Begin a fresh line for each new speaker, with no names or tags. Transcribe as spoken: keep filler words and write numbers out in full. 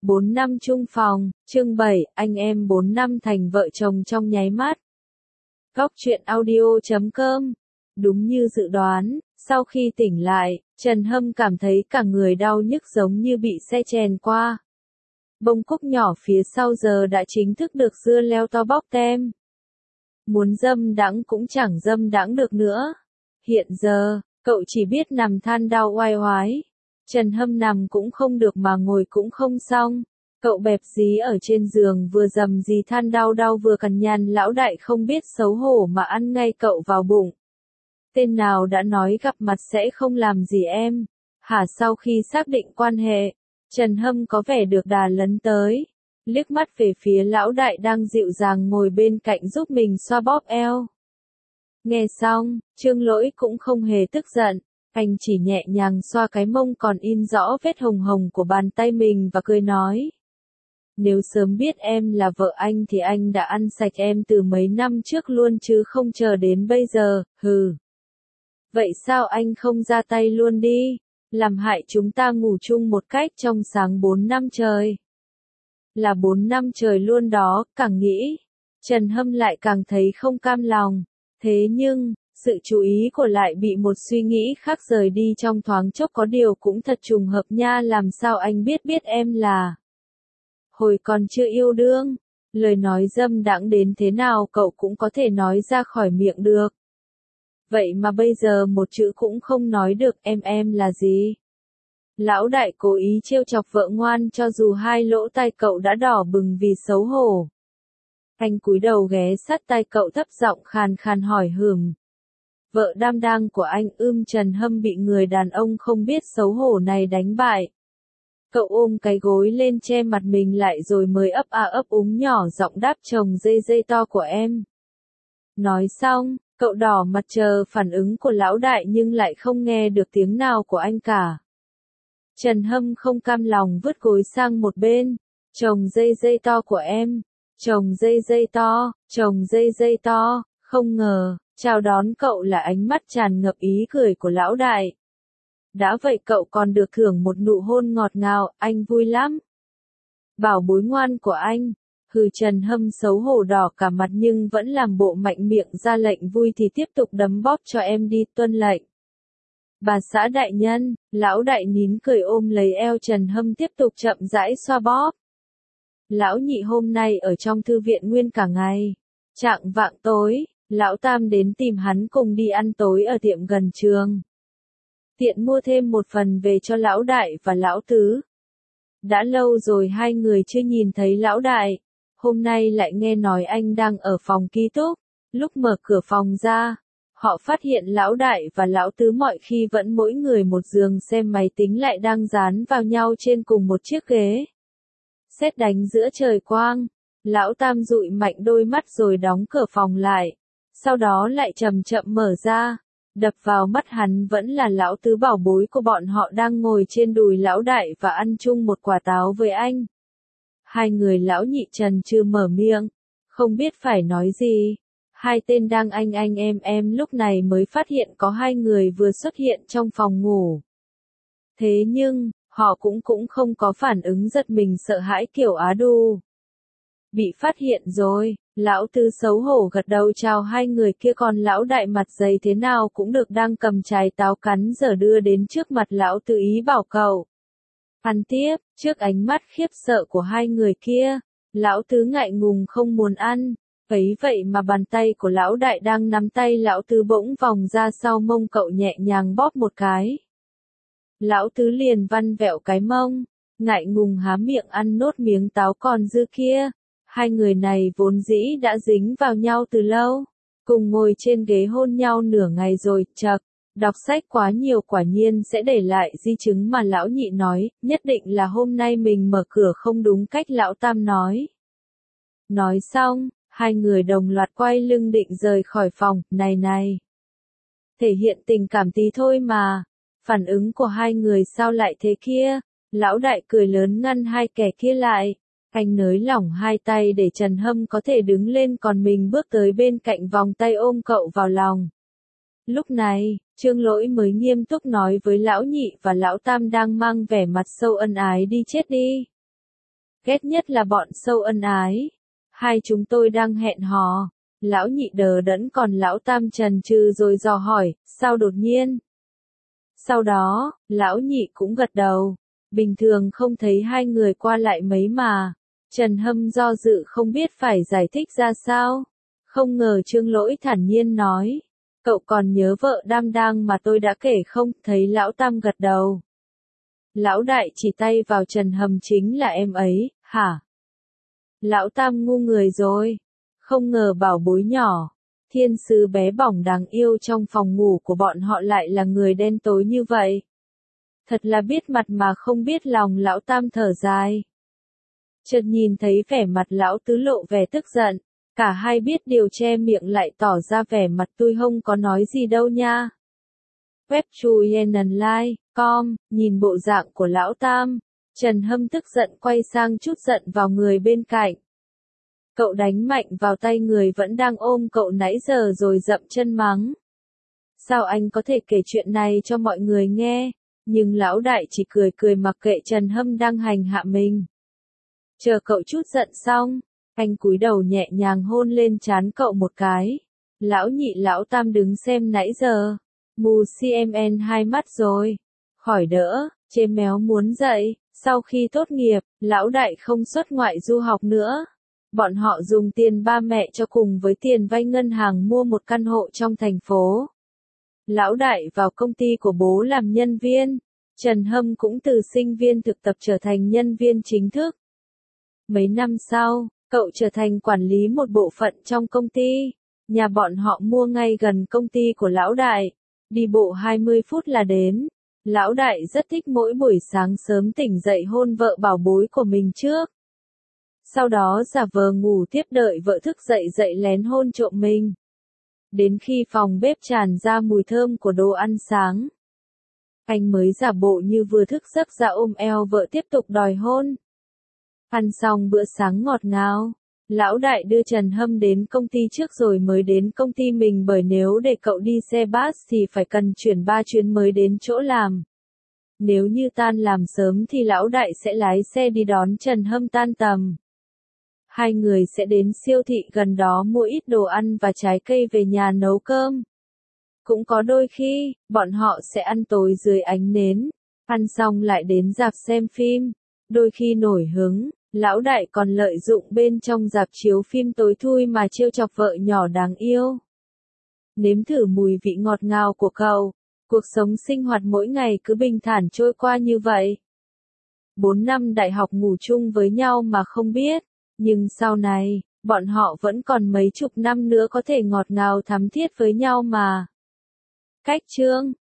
bốn năm chung phòng, chương bảy, anh em bốn năm thành vợ chồng trong nháy mắt. Góc truyện audio chấm com. Đúng như dự đoán, sau khi tỉnh lại, Trần Hâm cảm thấy cả người đau nhức giống như bị xe chèn qua. Bông cúc nhỏ phía sau giờ đã chính thức được dưa leo to bóc tem. Muốn dâm đãng cũng chẳng dâm đãng được nữa. Hiện giờ, cậu chỉ biết nằm than đau oai oái. Trần Hâm nằm cũng không được mà ngồi cũng không xong. Cậu bẹp dí ở trên giường vừa dầm dì than đau đau vừa cằn nhằn lão đại không biết xấu hổ mà ăn ngay cậu vào bụng. Tên nào đã nói gặp mặt sẽ không làm gì em? Hả? Sau khi xác định quan hệ, Trần Hâm có vẻ được đà lấn tới. Liếc mắt về phía lão đại đang dịu dàng ngồi bên cạnh giúp mình xoa bóp eo. Nghe xong, Trương Lỗi cũng không hề tức giận. Anh chỉ nhẹ nhàng xoa cái mông còn in rõ vết hồng hồng của bàn tay mình và cười nói. Nếu sớm biết em là vợ anh thì anh đã ăn sạch em từ mấy năm trước luôn chứ không chờ đến bây giờ, hừ. Vậy sao anh không ra tay luôn đi, làm hại chúng ta ngủ chung một cách trong sáng bốn năm trời. Là bốn năm trời luôn đó, càng nghĩ, Trần Hâm lại càng thấy không cam lòng. Thế nhưng, sự chú ý của lại bị một suy nghĩ khác rời đi trong thoáng chốc, có điều cũng thật trùng hợp nha, làm sao anh biết biết em là. Hồi còn chưa yêu đương, lời nói dâm đãng đến thế nào cậu cũng có thể nói ra khỏi miệng được. Vậy mà bây giờ một chữ cũng không nói được, em em là gì? Lão đại cố ý trêu chọc vợ ngoan cho dù hai lỗ tai cậu đã đỏ bừng vì xấu hổ. Anh cúi đầu ghé sát tai cậu thấp giọng khàn khàn hỏi hừm. Vợ đam đang của anh ưm. Trần Hâm bị người đàn ông không biết xấu hổ này đánh bại. Cậu ôm cái gối lên che mặt mình lại rồi mới ấp a ấp úng nhỏ giọng đáp chồng dây dây to của em. Nói xong, cậu đỏ mặt chờ phản ứng của lão đại nhưng lại không nghe được tiếng nào của anh cả. Trần Hâm không cam lòng vứt gối sang một bên. Chồng dây dây to của em. Chồng dây dây to, chồng dây dây to, không ngờ, chào đón cậu là ánh mắt tràn ngập ý cười của lão đại. Đã vậy cậu còn được thưởng một nụ hôn ngọt ngào, anh vui lắm. Bảo bối ngoan của anh. Hừ. Trần Hâm xấu hổ đỏ cả mặt nhưng vẫn làm bộ mạnh miệng ra lệnh vui thì tiếp tục đấm bóp cho em đi, tuân lệnh. Bà xã đại nhân, lão đại nín cười ôm lấy eo Trần Hâm tiếp tục chậm rãi xoa bóp. Lão nhị hôm nay ở trong thư viện nguyên cả ngày. Chạng vạng tối, lão tam đến tìm hắn cùng đi ăn tối ở tiệm gần trường. Tiện mua thêm một phần về cho lão đại và lão tứ. Đã lâu rồi hai người chưa nhìn thấy lão đại. Hôm nay lại nghe nói anh đang ở phòng ký túc. Lúc mở cửa phòng ra, họ phát hiện lão đại và lão tứ mọi khi vẫn mỗi người một giường xem máy tính lại đang dán vào nhau trên cùng một chiếc ghế. Sét đánh giữa trời quang, lão tam dụi mạnh đôi mắt rồi đóng cửa phòng lại. Sau đó lại chậm chậm mở ra. Đập vào mắt hắn vẫn là lão tứ bảo bối của bọn họ đang ngồi trên đùi lão đại và ăn chung một quả táo với anh. Hai người lão nhị trần chưa mở miệng, không biết phải nói gì. Hai tên đang anh anh em em lúc này mới phát hiện có hai người vừa xuất hiện trong phòng ngủ. Thế nhưng, họ cũng cũng không có phản ứng giật mình sợ hãi kiểu Á đu. Bị phát hiện rồi, lão tứ xấu hổ gật đầu chào hai người kia, còn lão đại mặt dày thế nào cũng được đang cầm trái táo cắn giờ đưa đến trước mặt lão tứ ý bảo cậu. Ăn tiếp, trước ánh mắt khiếp sợ của hai người kia, lão tứ ngại ngùng không muốn ăn. Ấy vậy mà bàn tay của lão đại đang nắm tay lão tứ bỗng vòng ra sau mông cậu nhẹ nhàng bóp một cái. Lão tứ liền văn vẹo cái mông, ngại ngùng há miệng ăn nốt miếng táo còn dư kia. Hai người này vốn dĩ đã dính vào nhau từ lâu, cùng ngồi trên ghế hôn nhau nửa ngày rồi, chậc, đọc sách quá nhiều quả nhiên sẽ để lại di chứng mà lão nhị nói, nhất định là hôm nay mình mở cửa không đúng cách lão tam nói. Nói xong, hai người đồng loạt quay lưng định rời khỏi phòng, này này. Thể hiện tình cảm tí thôi mà, phản ứng của hai người sao lại thế kia, lão đại cười lớn ngăn hai kẻ kia lại. Anh nới lỏng hai tay để Trần Hâm có thể đứng lên còn mình bước tới bên cạnh vòng tay ôm cậu vào lòng. Lúc này, Trương Lỗi mới nghiêm túc nói với lão nhị và lão tam đang mang vẻ mặt sâu ân ái đi chết đi. ghét nhất là bọn sâu ân ái. Hai chúng tôi đang hẹn hò. Lão nhị đờ đẫn còn lão tam chần chừ rồi dò hỏi, sao đột nhiên? Sau đó, lão nhị cũng gật đầu. Bình thường không thấy hai người qua lại mấy mà. Trần Hâm do dự không biết phải giải thích ra sao. Không ngờ Trương Lỗi thản nhiên nói. Cậu còn nhớ vợ Đam Đang mà tôi đã kể không? Thấy lão tam gật đầu. Lão đại chỉ tay vào Trần Hâm, chính là em ấy, hả? Lão tam ngu người rồi. Không ngờ bảo bối nhỏ, thiên sứ bé bỏng đáng yêu trong phòng ngủ của bọn họ lại là người đen tối như vậy. Thật là biết mặt mà không biết lòng, lão tam thở dài. Chợt nhìn thấy vẻ mặt lão tứ lộ vẻ tức giận, cả hai biết điều che miệng lại tỏ ra vẻ mặt tôi không có nói gì đâu nha. Web Chuyenonline chấm com, nhìn bộ dạng của lão tam, Trần Hâm tức giận quay sang trút giận vào người bên cạnh. Cậu đánh mạnh vào tay người vẫn đang ôm cậu nãy giờ rồi dậm chân mắng. Sao anh có thể kể chuyện này cho mọi người nghe? Nhưng lão đại chỉ cười cười mặc kệ Trần Hâm đang hành hạ mình. Chờ cậu chút giận xong, anh cúi đầu nhẹ nhàng hôn lên trán cậu một cái. Lão nhị lão tam đứng xem nãy giờ, mù xê em en hai mắt rồi. Khỏi đỡ, chê méo muốn dậy. Sau khi tốt nghiệp, lão đại không xuất ngoại du học nữa. Bọn họ dùng tiền ba mẹ cho cùng với tiền vay ngân hàng mua một căn hộ trong thành phố. Lão đại vào công ty của bố làm nhân viên. Trần Hâm cũng từ sinh viên thực tập trở thành nhân viên chính thức. Mấy năm sau, cậu trở thành quản lý một bộ phận trong công ty. Nhà bọn họ mua ngay gần công ty của lão đại. Đi bộ hai mươi phút là đến. Lão đại rất thích mỗi buổi sáng sớm tỉnh dậy hôn vợ bảo bối của mình trước. Sau đó giả vờ ngủ tiếp đợi vợ thức dậy dậy lén hôn trộm mình. Đến khi phòng bếp tràn ra mùi thơm của đồ ăn sáng, anh mới giả bộ như vừa thức giấc ra ôm eo vợ tiếp tục đòi hôn. Ăn xong bữa sáng ngọt ngào, lão đại đưa Trần Hâm đến công ty trước rồi mới đến công ty mình, bởi nếu để cậu đi xe bus thì phải cần chuyển ba chuyến mới đến chỗ làm. Nếu như tan làm sớm thì lão đại sẽ lái xe đi đón Trần Hâm tan tầm. Hai người sẽ đến siêu thị gần đó mua ít đồ ăn và trái cây về nhà nấu cơm. Cũng có đôi khi, bọn họ sẽ ăn tối dưới ánh nến, ăn xong lại đến rạp xem phim. Đôi khi nổi hứng, lão đại còn lợi dụng bên trong rạp chiếu phim tối thui mà trêu chọc vợ nhỏ đáng yêu. Nếm thử mùi vị ngọt ngào của cậu, cuộc sống sinh hoạt mỗi ngày cứ bình thản trôi qua như vậy. Bốn năm đại học ngủ chung với nhau mà không biết. Nhưng sau này, bọn họ vẫn còn mấy chục năm nữa có thể ngọt ngào thắm thiết với nhau mà. Cách chương